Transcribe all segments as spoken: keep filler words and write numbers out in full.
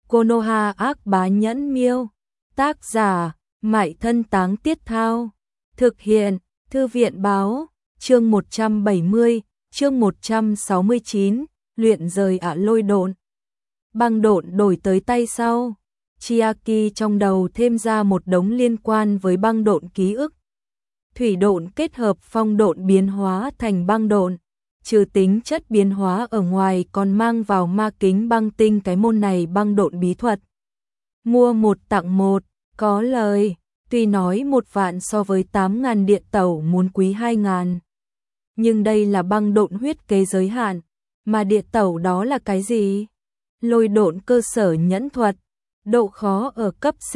Konoha ác bá nhẫn miêu. Tác giả, Mại Thân Táng Tiết Thao. Thực hiện, Thư viện báo, chương một trăm bảy mươi, chương một trăm sáu mươi chín, luyện rời ạ lôi độn. Băng độn đổi tới tay sau. Chiaki trong đầu thêm ra một đống liên quan với băng độn ký ức. Thủy độn kết hợp phong độn biến hóa thành băng độn. Trừ tính chất biến hóa ở ngoài còn mang vào ma kính băng tinh cái môn này băng độn bí thuật. Mua một tặng một, có lời, tuy nói một vạn so với tám ngàn điện tẩu muốn quý hai ngàn. Nhưng đây là băng độn huyết kế giới hạn, mà điện tẩu đó là cái gì? Lôi độn cơ sở nhẫn thuật, độ khó ở cấp C,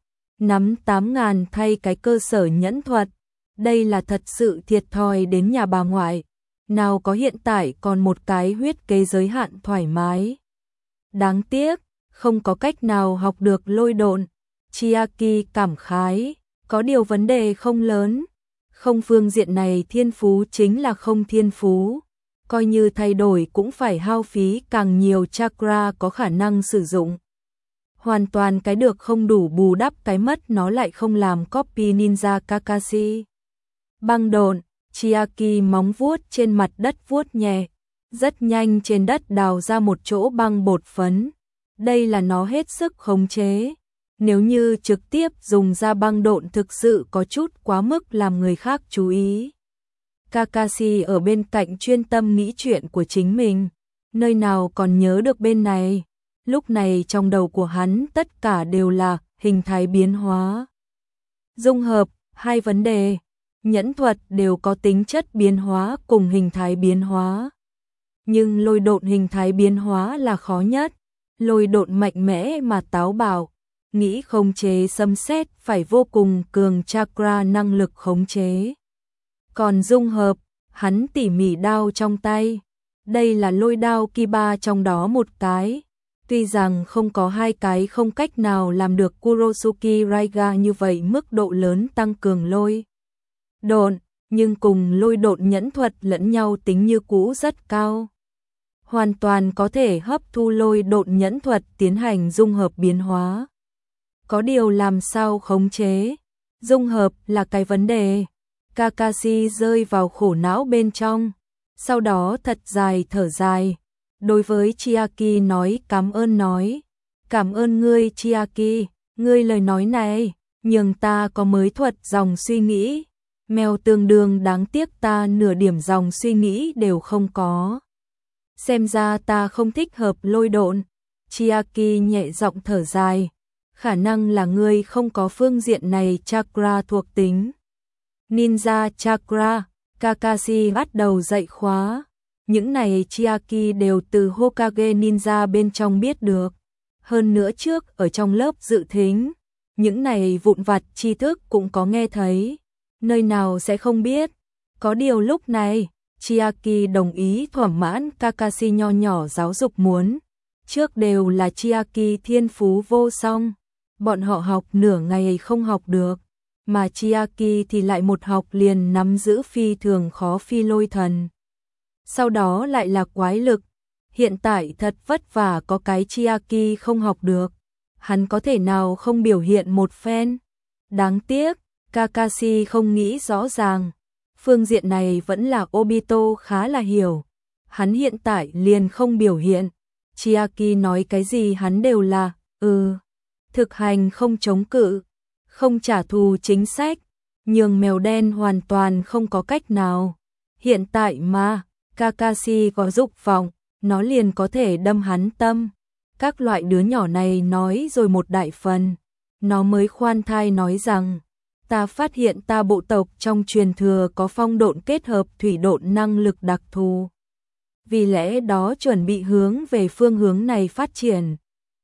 nắm tám ngàn thay cái cơ sở nhẫn thuật. Đây là thật sự thiệt thòi đến nhà bà ngoại. Nào có hiện tại còn một cái huyết kế giới hạn thoải mái. Đáng tiếc, không có cách nào học được lôi độn. Chiaki cảm khái, có điều vấn đề không lớn. Không phương diện này thiên phú chính là không thiên phú. Coi như thay đổi cũng phải hao phí càng nhiều chakra có khả năng sử dụng. Hoàn toàn cái được không đủ bù đắp cái mất nó lại không làm copy ninja Kakashi. Băng độn. Chiaki móng vuốt trên mặt đất vuốt nhẹ, rất nhanh trên đất đào ra một chỗ băng bột phấn. Đây là nó hết sức khống chế. Nếu như trực tiếp dùng ra băng độn thực sự có chút quá mức làm người khác chú ý. Kakashi ở bên cạnh chuyên tâm nghĩ chuyện của chính mình, nơi nào còn nhớ được bên này. Lúc này trong đầu của hắn tất cả đều là hình thái biến hóa. Dung hợp, hai vấn đề. Nhẫn thuật đều có tính chất biến hóa cùng hình thái biến hóa. Nhưng lôi độn hình thái biến hóa là khó nhất. Lôi độn mạnh mẽ mà táo bạo, nghĩ khống chế xâm xét phải vô cùng cường chakra năng lực khống chế. Còn dung hợp, hắn tỉ mỉ đao trong tay. Đây là lôi đao Kiba trong đó một cái. Tuy rằng không có hai cái không cách nào làm được Kurosuke Raiga như vậy mức độ lớn tăng cường lôi độn, nhưng cùng lôi độn nhẫn thuật lẫn nhau tính như cũ rất cao. Hoàn toàn có thể hấp thu lôi độn nhẫn thuật tiến hành dung hợp biến hóa. Có điều làm sao khống chế? Dung hợp là cái vấn đề. Kakashi rơi vào khổ não bên trong. Sau đó thật dài thở dài. Đối với Chiaki nói cảm ơn nói. Cảm ơn ngươi Chiaki, ngươi lời nói này, nhưng ta có mới thuật dòng suy nghĩ. Mèo tương đương đáng tiếc ta nửa điểm dòng suy nghĩ đều không có. Xem ra ta không thích hợp lôi độn. Chiaki nhẹ giọng thở dài. Khả năng là ngươi không có phương diện này chakra thuộc tính. Ninja chakra, Kakashi bắt đầu dạy khóa. Những này Chiaki đều từ Hokage Ninja bên trong biết được. Hơn nữa trước ở trong lớp dự thính, những này vụn vặt tri thức cũng có nghe thấy. Nơi nào sẽ không biết. Có điều lúc này, Chiaki đồng ý thỏa mãn Kakashi nho nhỏ giáo dục muốn. Trước đều là Chiaki thiên phú vô song. Bọn họ học nửa ngày không học được. Mà Chiaki thì lại một học liền nắm giữ phi thường khó phi lôi thần. Sau đó lại là quái lực. Hiện tại thật vất vả có cái Chiaki không học được. Hắn có thể nào không biểu hiện một phen. Đáng tiếc. Kakashi không nghĩ rõ ràng. Phương diện này vẫn là Obito khá là hiểu. Hắn hiện tại liền không biểu hiện. Chiaki nói cái gì hắn đều là, ừ. Thực hành không chống cự. Không trả thù chính sách. Nhường mèo đen hoàn toàn không có cách nào. Hiện tại mà, Kakashi có dục vọng, nó liền có thể đâm hắn tâm. Các loại đứa nhỏ này nói rồi một đại phần. Nó mới khoan thai nói rằng, ta phát hiện ta bộ tộc trong truyền thừa có phong độn kết hợp thủy độn năng lực đặc thù. Vì lẽ đó chuẩn bị hướng về phương hướng này phát triển.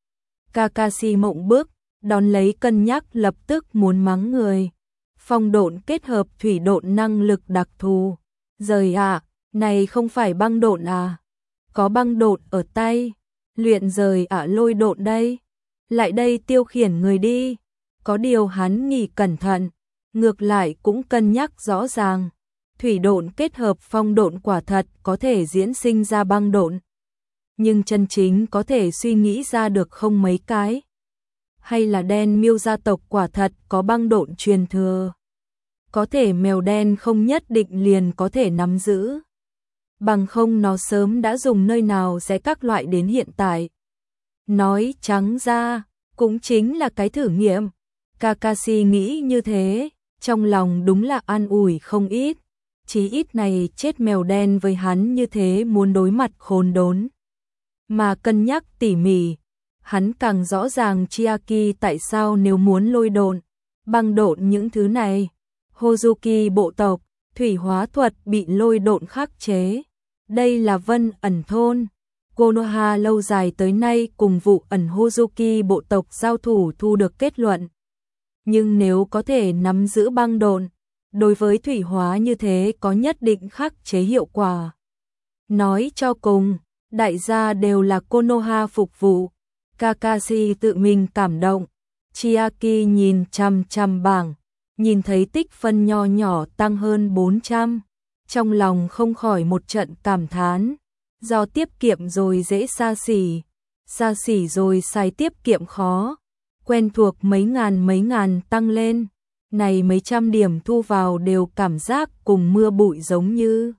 Kakashi mộng bức, đón lấy cân nhắc lập tức muốn mắng người. Phong độn kết hợp thủy độn năng lực đặc thù. Rời ạ, à, này không phải băng độn à? Có băng độn ở tay. Luyện rời ạ à lôi độn đây. Lại đây tiêu khiển người đi. Có điều hắn nghĩ cẩn thận, ngược lại cũng cân nhắc rõ ràng. Thủy độn kết hợp phong độn quả thật có thể diễn sinh ra băng độn. nhưng chân chính có thể suy nghĩ ra được không mấy cái. Hay là đen miêu gia tộc quả thật có băng độn truyền thừa. Có thể mèo đen không nhất định liền có thể nắm giữ. Bằng không nó sớm đã dùng nơi nào sẽ các loại đến hiện tại. Nói trắng ra, cũng chính là cái thử nghiệm. Kakashi nghĩ như thế, trong lòng đúng là an ủi không ít. Chí ít này chết mèo đen với hắn như thế muốn đối mặt khốn đốn. Mà cân nhắc tỉ mỉ, hắn càng rõ ràng Chiaki tại sao nếu muốn lôi độn, băng độn những thứ này. Hozuki bộ tộc, thủy hóa thuật bị lôi độn khắc chế. Đây là Vân ẩn thôn. Konoha lâu dài tới nay cùng vụ ẩn Hozuki bộ tộc giao thủ thu được kết luận. Nhưng nếu có thể nắm giữ băng độn, đối với thủy hóa như thế có nhất định khắc chế hiệu quả. Nói cho cùng, đại gia đều là Konoha phục vụ. Kakashi tự mình cảm động. Chiaki nhìn chằm chằm bảng, nhìn thấy tích phân nho nhỏ tăng hơn bốn trăm. Trong lòng không khỏi một trận cảm thán. Do tiết kiệm rồi dễ xa xỉ, xa xỉ rồi xài tiết kiệm khó. Quen thuộc mấy ngàn mấy ngàn tăng lên. Này mấy trăm điểm thu vào đều cảm giác cùng mưa bụi giống như.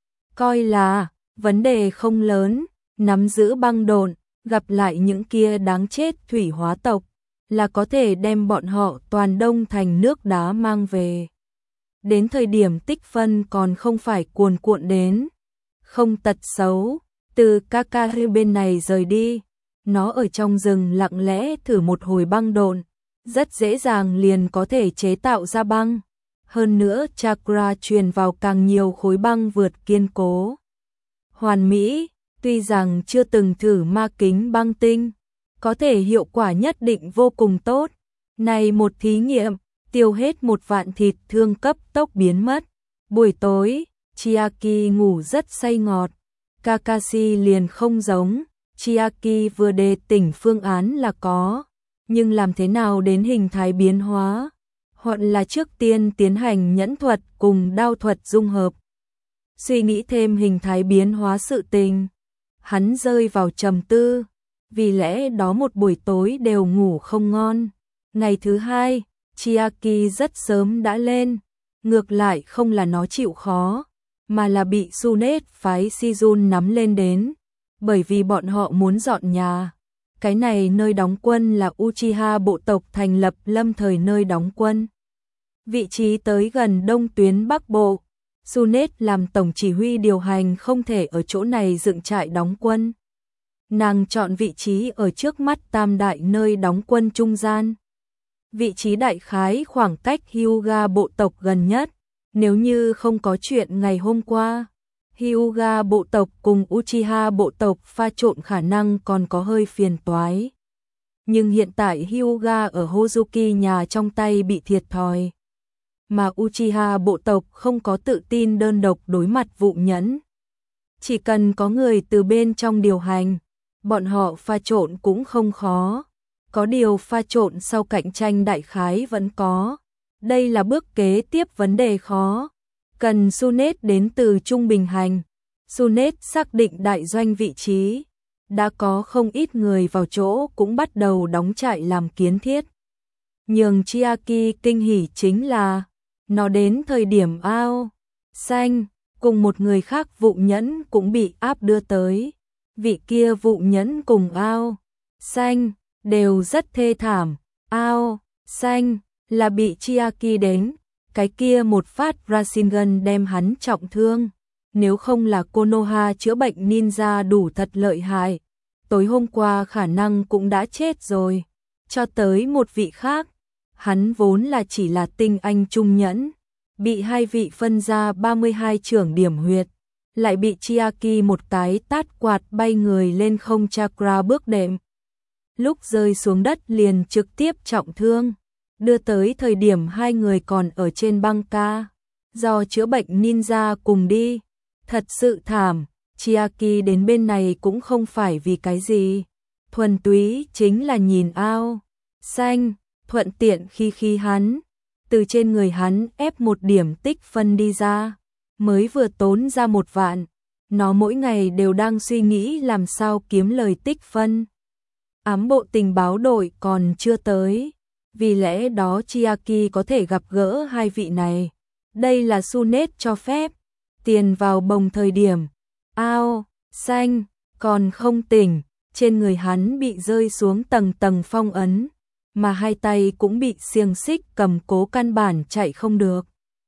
Coi là, vấn đề không lớn, nắm giữ băng độn, gặp lại những kia đáng chết thủy hóa tộc, là có thể đem bọn họ toàn đông thành nước đá mang về. Đến thời điểm tích phân còn không phải cuồn cuộn đến. Không tật xấu, từ Kakashi bên này rời đi, nó ở trong rừng lặng lẽ thử một hồi băng độn, rất dễ dàng liền có thể chế tạo ra băng. Hơn nữa chakra truyền vào càng nhiều khối băng vượt kiên cố. Hoàn mỹ, tuy rằng chưa từng thử ma kính băng tinh, có thể hiệu quả nhất định vô cùng tốt. Này một thí nghiệm, tiêu hết một vạn thịt thương cấp tốc biến mất. Buổi tối, Chiaki ngủ rất say ngọt. Kakashi liền không giống, Chiaki vừa đề tỉnh phương án là có, nhưng làm thế nào đến hình thái biến hóa, hoặc là trước tiên tiến hành nhẫn thuật cùng đao thuật dung hợp. Suy nghĩ thêm hình thái biến hóa sự tình, hắn rơi vào trầm tư, vì lẽ đó một buổi tối đều ngủ không ngon. Ngày thứ hai, Chiaki rất sớm đã lên, ngược lại không là nó chịu khó, mà là bị Sunet phái Shizun nắm lên đến, bởi vì bọn họ muốn dọn nhà. Cái này nơi đóng quân là Uchiha bộ tộc thành lập lâm thời nơi đóng quân. Vị trí tới gần đông tuyến Bắc Bộ, Sunet làm tổng chỉ huy điều hành không thể ở chỗ này dựng trại đóng quân. Nàng chọn vị trí ở trước mắt tam đại nơi đóng quân trung gian. Vị trí đại khái khoảng cách Hyuga bộ tộc gần nhất. Nếu như không có chuyện ngày hôm qua, Hyuga bộ tộc cùng Uchiha bộ tộc pha trộn khả năng còn có hơi phiền toái. Nhưng hiện tại Hyuga ở Hozuki nhà trong tay bị thiệt thòi. Mà Uchiha bộ tộc không có tự tin đơn độc đối mặt vụ nhẫn. Chỉ cần có người từ bên trong điều hành, bọn họ pha trộn cũng không khó. Có điều pha trộn sau cạnh tranh đại khái vẫn có. Đây là bước kế tiếp vấn đề khó. Cần Sunet đến từ Trung Bình Hành. Sunet xác định đại doanh vị trí. Đã có không ít người vào chỗ cũng bắt đầu đóng trại làm kiến thiết. Nhường Chiaki kinh hỉ chính là nó đến thời điểm ao xanh cùng một người khác vụ nhẫn cũng bị áp đưa tới. Vị kia vụ nhẫn cùng ao xanh đều rất thê thảm. Ao xanh là bị Chiaki đến, cái kia một phát Rasengan đem hắn trọng thương. Nếu không là Konoha chữa bệnh ninja đủ thật lợi hại, tối hôm qua khả năng cũng đã chết rồi. Cho tới một vị khác, hắn vốn là chỉ là tinh anh trung nhẫn, bị hai vị phân ra ba mươi hai trưởng điểm huyệt, lại bị Chiaki một cái tát quạt bay người lên không chakra bước đệm. Lúc rơi xuống đất liền trực tiếp trọng thương. Đưa tới thời điểm hai người còn ở trên băng ca, do chữa bệnh ninja cùng đi. Thật sự thảm, Chiaki đến bên này cũng không phải vì cái gì, thuần túy chính là nhìn ao xanh, thuận tiện khi khi hắn, từ trên người hắn ép một điểm tích phân đi ra, mới vừa tốn ra một vạn, nó mỗi ngày đều đang suy nghĩ làm sao kiếm lời tích phân. Ám bộ tình báo đội còn chưa tới, vì lẽ đó Chiaki có thể gặp gỡ hai vị này. Đây là Sunet cho phép. Tiền vào bồng thời điểm. Ao, xanh, còn không tỉnh, trên người hắn bị rơi xuống tầng tầng phong ấn, mà hai tay cũng bị xiềng xích cầm cố căn bản chạy không được.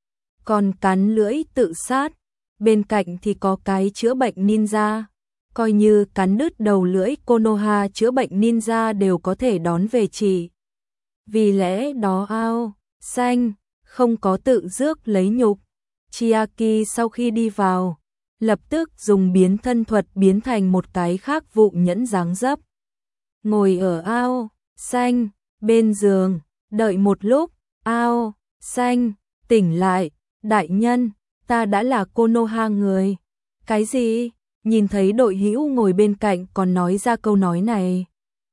Còn cắn lưỡi tự sát, bên cạnh thì có cái chữa bệnh ninja. Coi như cắn đứt đầu lưỡi Konoha chữa bệnh ninja đều có thể đón về trị. Vì lẽ đó ao, xanh, không có tự rước lấy nhục. Chiaki sau khi đi vào, lập tức dùng biến thân thuật biến thành một cái khác vụ nhẫn dáng dấp. Ngồi ở ao, xanh, bên giường, đợi một lúc, ao, xanh, tỉnh lại, đại nhân, ta đã là Konoha người. Cái gì? Nhìn thấy đội hữu ngồi bên cạnh còn nói ra câu nói này.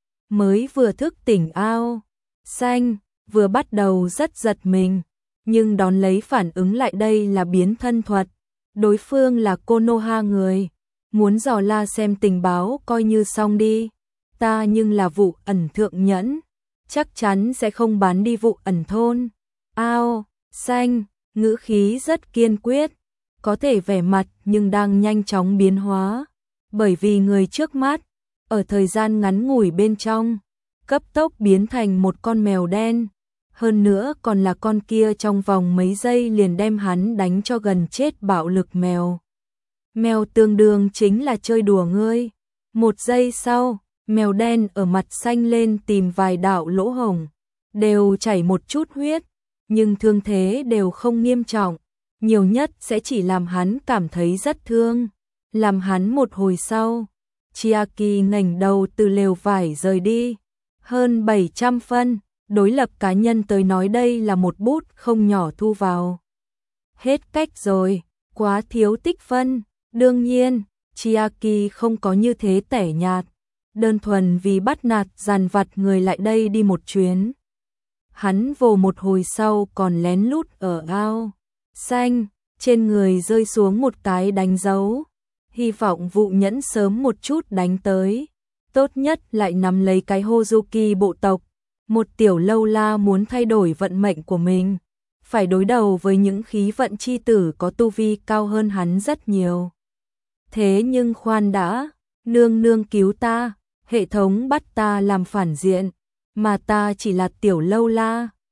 Mới vừa thức tỉnh ao, xanh, vừa bắt đầu rất giật mình, nhưng đón lấy phản ứng lại đây là biến thân thuật. Đối phương là Konoha người, muốn dò la xem tình báo coi như xong đi. Ta nhưng là vụ ẩn thượng nhẫn, chắc chắn sẽ không bán đi vụ ẩn thôn. Ao, xanh, ngữ khí rất kiên quyết, có thể vẻ mặt nhưng đang nhanh chóng biến hóa, bởi vì người trước mắt, ở thời gian ngắn ngủi bên trong, cấp tốc biến thành một con mèo đen, hơn nữa còn là con kia trong vòng mấy giây liền đem hắn đánh cho gần chết bạo lực mèo. Mèo tương đương chính là chơi đùa ngươi. Một giây sau, mèo đen ở mặt xanh lên tìm vài đạo lỗ hổng, đều chảy một chút huyết, nhưng thương thế đều không nghiêm trọng, nhiều nhất sẽ chỉ làm hắn cảm thấy rất thương. Làm hắn một hồi sau, Chiaki ngẩng đầu từ lều vải rời đi. Hơn bảy trăm phân, đối lập cá nhân tới nói đây là một bút không nhỏ thu vào. Hết cách rồi, quá thiếu tích phân. Đương nhiên, Chiaki không có như thế tẻ nhạt, đơn thuần vì bắt nạt dàn vặt người lại đây đi một chuyến. Hắn vồ một hồi sau còn lén lút ở ao, xanh, trên người rơi xuống một cái đánh dấu. Hy vọng vụ nhẫn sớm một chút đánh tới, tốt nhất lại nắm lấy cái Hozuki bộ tộc. Một tiểu lâu la muốn thay đổi vận mệnh của mình, phải đối đầu với những khí vận chi tử có tu vi cao hơn hắn rất nhiều. Thế nhưng khoan đã, nương nương cứu ta, hệ thống bắt ta làm phản diện, mà ta chỉ là tiểu lâu la,